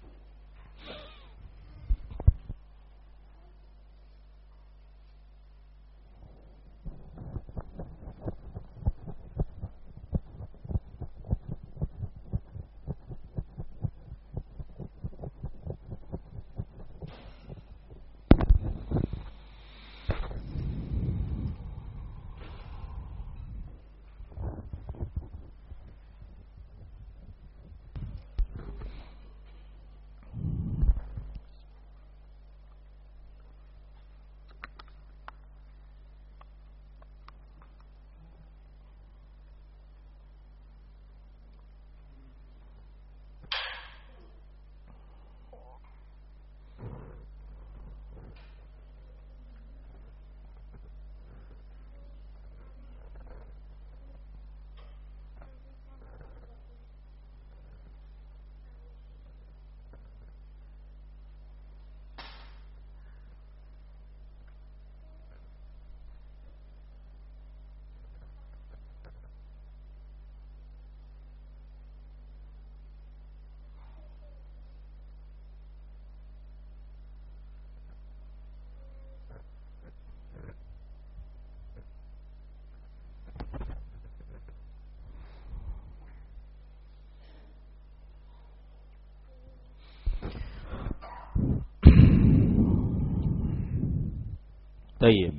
S1: Baik.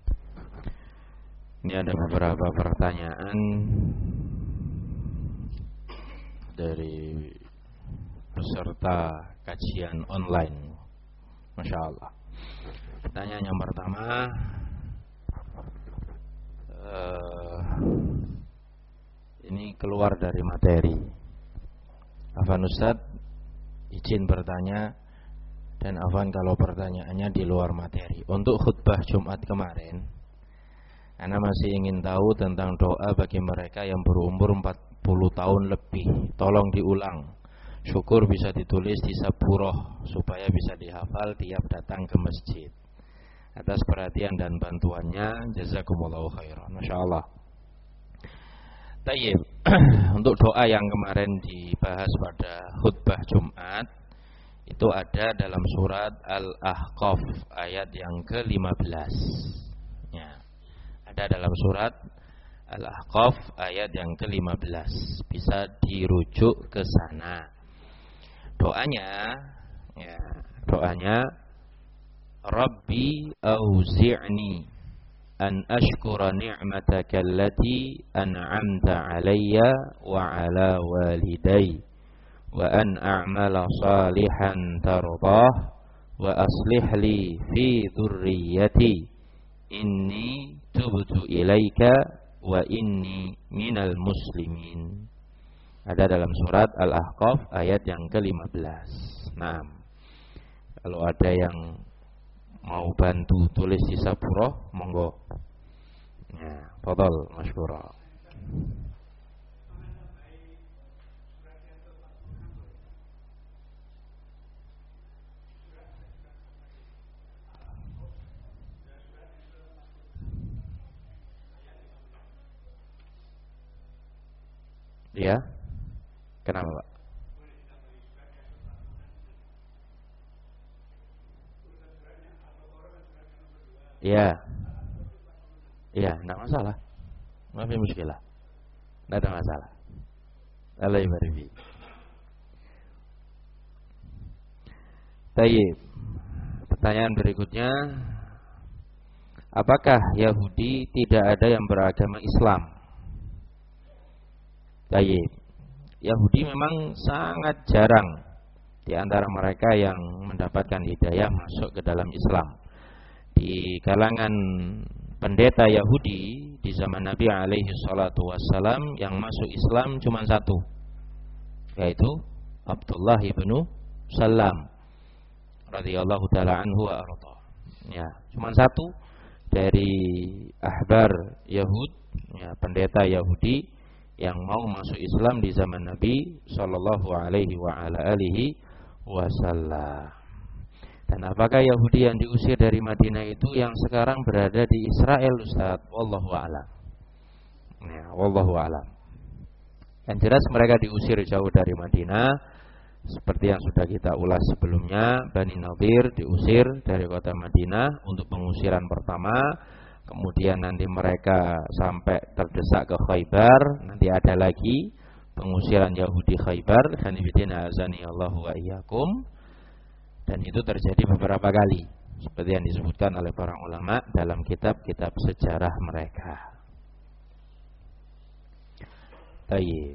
S1: Ini ada beberapa pertanyaan dari peserta kajian online. Masya Allah. Pertanyaan yang pertama, uh, ini keluar dari materi. Afwan Ustaz, izin bertanya. Dan afwan kalau pertanyaannya di luar materi. Untuk khutbah Jumat kemarin, Ana masih ingin tahu tentang doa bagi mereka yang berumur empat puluh tahun lebih. Tolong diulang. Syukur bisa ditulis di saburoh supaya bisa dihafal tiap datang ke masjid. Atas perhatian dan bantuannya, jazakumullahu khairan. Masya Allah. Tayyib. Untuk doa yang kemarin dibahas pada khutbah Jumat, itu ada dalam surat Al-Ahqaf ayat yang ke lima belas. Ya. Ada dalam surat Al-Ahqaf ayat yang ke lima belas. Bisa dirujuk ke sana. Doanya, ya, doanya Rabbi auzi'ni an ashkura ni'mataka allati an'amta 'alayya wa 'ala walidayya wa an a'mala salihan tardah wa aslih li fi dhurriyyati inni tubtu ilaika wa inni minal muslimin. Ada dalam surat Al-Ahqaf ayat yang ke lima belas. Nah, kalau ada yang mau bantu tulis di Saburoh, monggo. Ya, fadhal masykurah. Ya, kenapa Pak? Ya, ya, tidak masalah. Maaf muskilah, tidak ada masalah. Allah ibaribi. Tayyib. Pertanyaan berikutnya, apakah Yahudi tidak ada yang beragama Islam? Tayyib. Yahudi memang sangat jarang di antara mereka yang mendapatkan hidayah masuk ke dalam Islam. Di kalangan pendeta Yahudi di zaman Nabi alaihi salatu wassalam yang masuk Islam cuma satu, yaitu Abdullah ibnu Salam radhiyallahu taala anhu wa arda. Ya, cuma satu dari ahbar Yahud, ya, pendeta Yahudi yang mau masuk Islam di zaman Nabi sallallahu alaihi wa ala alihi wasallam. Dan apakah Yahudi yang diusir dari Madinah itu yang sekarang berada di Israel, Ustaz? Wallahu a'lam. Ya, wallahu a'lam. Yang jelas mereka diusir jauh dari Madinah, seperti yang sudah kita ulas sebelumnya. Bani Nadir diusir dari kota Madinah untuk pengusiran pertama. Kemudian nanti mereka sampai terdesak ke Khaybar. Nanti ada lagi pengusiran Yahudi Khaybar. Hanifidina azani Allahu wa iyyakum. Dan itu terjadi beberapa kali, seperti yang disebutkan oleh para ulama dalam kitab-kitab sejarah mereka. Baik.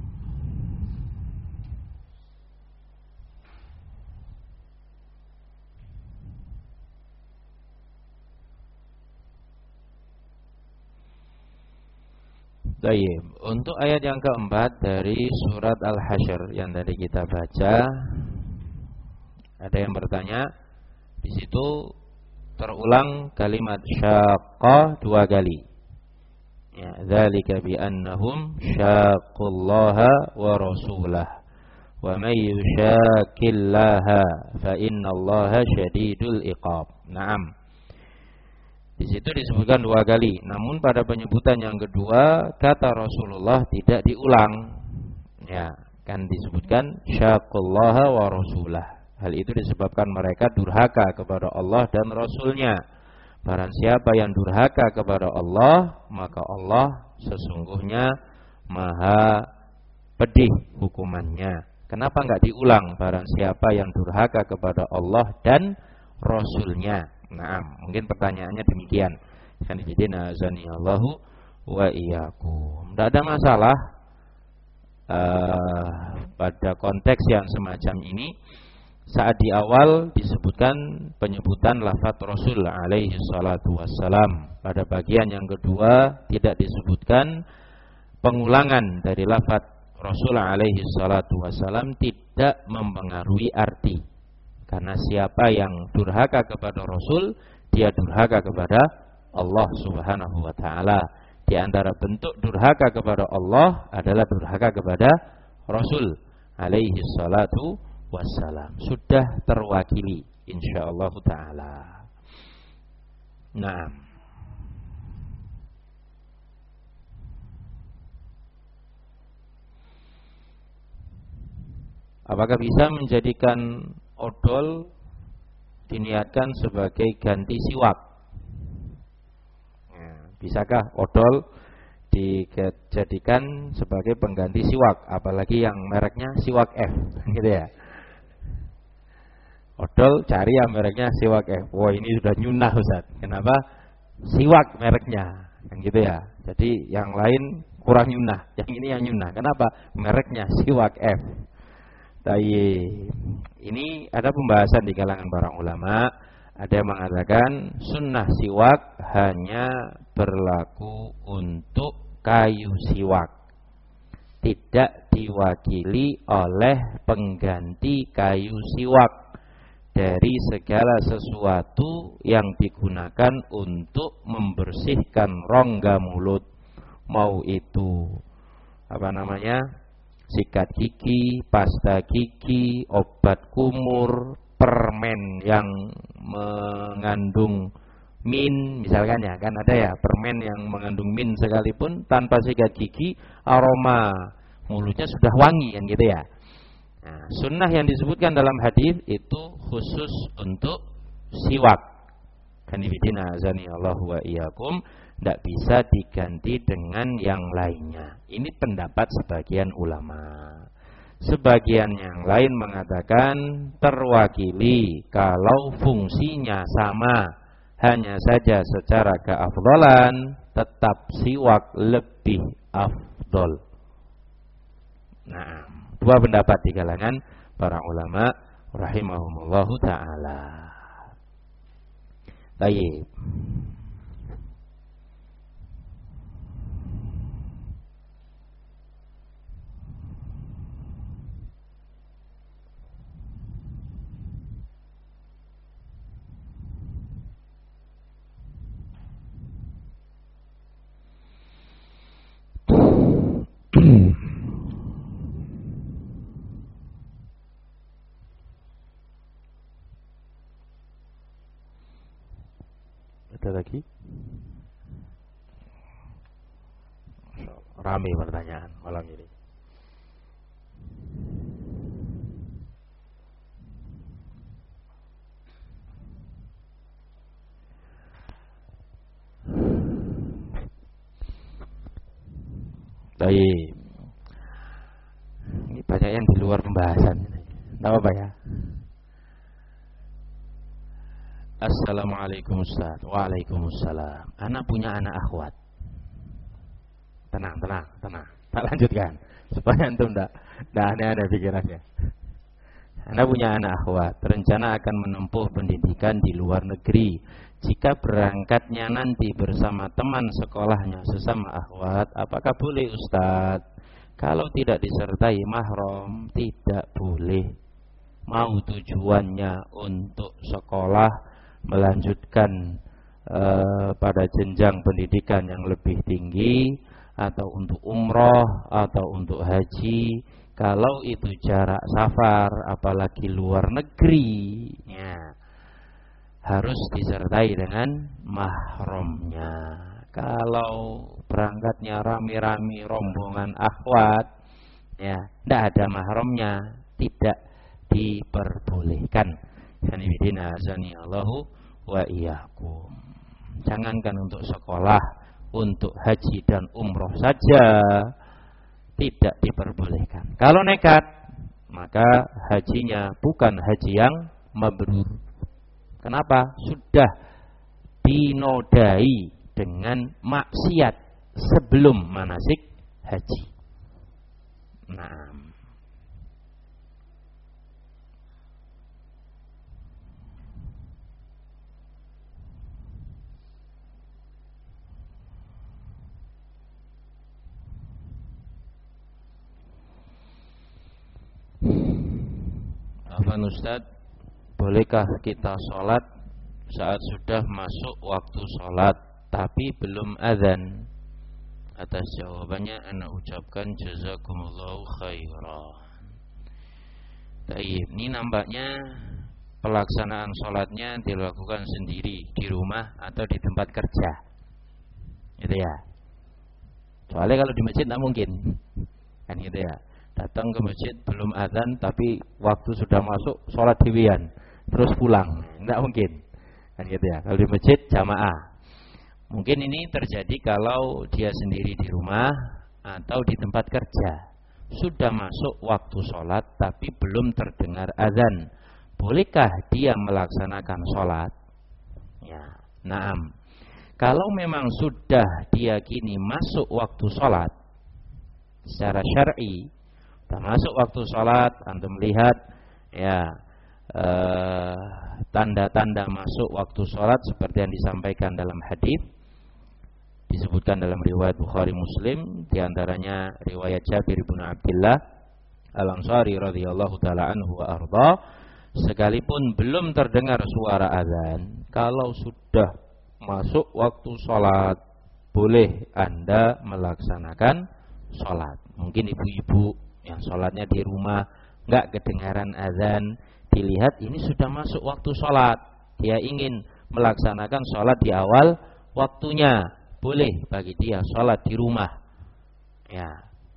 S1: Baik. Untuk ayat yang keempat dari surat Al-Hasyr yang tadi kita baca, ada yang bertanya, di situ terulang kalimat syaqqa dua kali. Ya, dzalika bi annahum syaqqullaha wa rasulah wa may yushaqillaha fa innallaha syadidul iqab. Naam. Di situ disebutkan dua kali, namun pada penyebutan yang kedua kata Rasulullah tidak diulang. Ya, kan disebutkan syaqqullaha wa rasulah. Hal itu disebabkan mereka durhaka kepada Allah dan Rasulnya. Barang siapa yang durhaka kepada Allah, maka Allah sesungguhnya maha pedih hukumannya. Kenapa enggak diulang? Barang siapa yang durhaka kepada Allah dan Rasulnya. Nah, mungkin pertanyaannya demikian. Kanifidina azanillahu wa iyyakum. Tidak ada masalah uh, pada konteks yang semacam ini. Saat di awal disebutkan penyebutan lafaz Rasul alaihi salatu wassalam. Pada bagian yang kedua tidak disebutkan pengulangan dari lafaz Rasul alaihi salatu wassalam tidak mempengaruhi arti. Karena siapa yang durhaka kepada Rasul, dia durhaka kepada Allah subhanahu wa ta'ala. Di antara bentuk durhaka kepada Allah adalah durhaka kepada Rasul alaihi salatu wassalam. Sudah terwakili insyaallah ta'ala. Nah, apakah bisa menjadikan odol diniatkan sebagai ganti siwak? Nah, bisakah odol dijadikan sebagai pengganti siwak, apalagi yang mereknya siwak F, gitu ya? Odol cari yang mereknya siwak F. Wah, ini sudah nyunah Ustaz. Kenapa? Siwak mereknya, yang gitu ya. Jadi yang lain kurang nyunah, yang ini yang nyunah. Kenapa? Mereknya siwak F. Tayyib. Ini ada pembahasan di kalangan para ulama. Ada yang mengatakan sunnah siwak hanya berlaku untuk kayu siwak, tidak diwakili oleh pengganti kayu siwak. dari segala sesuatu yang digunakan untuk membersihkan rongga mulut, mau itu apa namanya, sikat gigi, pasta gigi, obat kumur, permen yang mengandung min misalkan ya, kan ada ya permen yang mengandung min sekalipun tanpa sikat gigi aroma mulutnya sudah wangi kan gitu ya. Nah, sunnah yang disebutkan dalam hadis itu khusus untuk siwak. Kanibidina azani Allahu wa iyyakum, tidak bisa diganti dengan yang lainnya. Ini pendapat sebagian ulama. Sebagian yang lain mengatakan terwakili kalau fungsinya sama, hanya saja secara keafdalan tetap siwak lebih afdol. Nah, dua pendapat di kalangan para ulama rahimahumullahu ta'ala. Baik. Ada lagi? Ramai pertanyaan malam ini. Baik. Ini banyak yang di luar pembahasan. Tidak apa-apa ya. Assalamualaikum Ustaz. Waalaikumsalam. Anak punya anak akhwat. Tenang, tenang, tenang. Tak lanjutkan. Supaya antum tidak tidak aneh-aneh pikirannya. Anak punya anak akhwat. Rencana akan menempuh pendidikan di luar negeri. Jika berangkatnya nanti bersama teman sekolahnya sesama akhwat, apakah boleh Ustaz? Kalau tidak disertai mahram, tidak boleh. Mau tujuannya untuk sekolah, melanjutkan uh, pada jenjang pendidikan yang lebih tinggi, atau untuk umroh, atau untuk haji. Kalau itu jarak safar, apalagi luar negeri, ya, harus disertai dengan mahramnya. Kalau berangkatnya rami-rami rombongan akhwat, ya, tidak ada mahramnya, tidak diperbolehkan. Sanibidina azani Allahu wa iyyakum. Jangankan untuk sekolah, untuk haji dan umroh saja tidak diperbolehkan. Kalau nekat, maka hajinya bukan haji yang mabrur. Kenapa? Sudah dinodai dengan maksiat sebelum manasik haji. Nah, Afwan Ustaz, bolehkah kita sholat saat sudah masuk waktu sholat tapi belum azan? Atas jawabannya ana ucapkan jazakumullahu khairan. Baik, ini nampaknya pelaksanaan sholatnya dilakukan sendiri di rumah atau di tempat kerja, gitu ya. Soalnya kalau di masjid tidak mungkin, kan gitu ya. Datang ke masjid belum azan tapi waktu sudah masuk sholat diwian terus pulang, tidak mungkin, kan gitu ya. Kalau di masjid jamaah. Mungkin ini terjadi kalau dia sendiri di rumah atau di tempat kerja. Sudah masuk waktu sholat tapi belum terdengar azan. Bolehkah dia melaksanakan sholat? Ya, naam. Kalau memang sudah diyakini masuk waktu sholat secara syar'i, sudah masuk waktu sholat, antum melihat ya eh, tanda-tanda masuk waktu sholat seperti yang disampaikan dalam hadis, disebutkan dalam riwayat Bukhari Muslim, diantaranya riwayat Jabir bin Abdullah Al-Ansari radhiyallahu taala anhu wa arda. sekalipun belum terdengar suara azan, kalau sudah masuk waktu sholat, boleh Anda melaksanakan sholat. Mungkin ibu-ibu yang sholatnya di rumah nggak kedengaran azan, dilihat ini sudah masuk waktu sholat, dia ingin melaksanakan sholat di awal waktunya, boleh bagi dia sholat di rumah. Ya,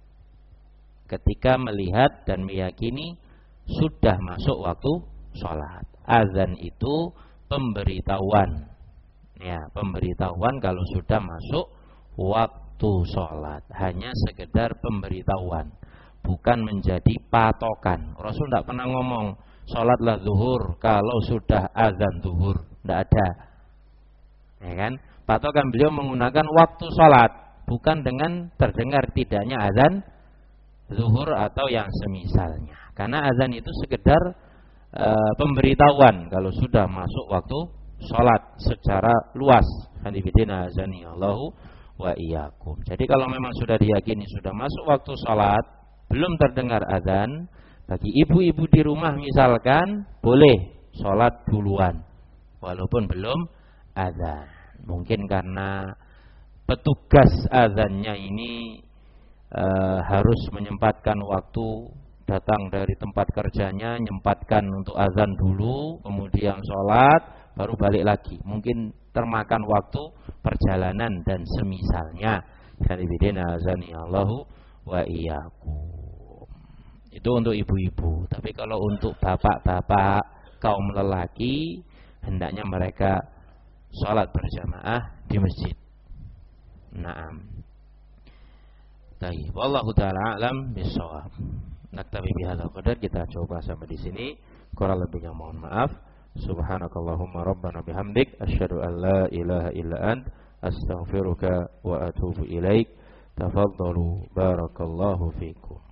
S1: ketika melihat dan meyakini sudah masuk waktu sholat. Azan itu pemberitahuan, ya, pemberitahuan kalau sudah masuk waktu sholat. Hanya sekedar pemberitahuan, bukan menjadi patokan. Rasul tidak pernah ngomong sholatlah zuhur kalau sudah azan zuhur, tidak ada. Ya kan? Patokan beliau menggunakan waktu sholat, bukan dengan terdengar tidaknya azan zuhur atau yang semisalnya. Karena azan itu sekedar e, pemberitahuan kalau sudah masuk waktu sholat secara luas. Hadibidina azani Allahu wa iyyakum. Jadi kalau memang sudah diyakini sudah masuk waktu sholat, belum terdengar azan, bagi ibu-ibu di rumah misalkan boleh sholat duluan walaupun belum azan. Mungkin karena petugas azannya ini e, harus menyempatkan waktu, datang dari tempat kerjanya, nyempatkan untuk azan dulu, kemudian sholat, baru balik lagi. Mungkin termakan waktu perjalanan dan semisalnya. Sanibidina azani Allahu wa iyyakum. Itu untuk ibu-ibu. Tapi kalau untuk bapak-bapak, kaum lelaki, hendaknya mereka sholat berjamaah di masjid. Naam. Baik, wallahu taala alam bissawab. Naktabi bihadzal qadar, kita coba sampai di sini. Kurang lebihnya mohon maaf. Subhanakallahumma rabbana bihamdik asyhadu an la ilaha illa ant astaghfiruka wa atubu ilaik. Tafaddalu barakallahu fikum.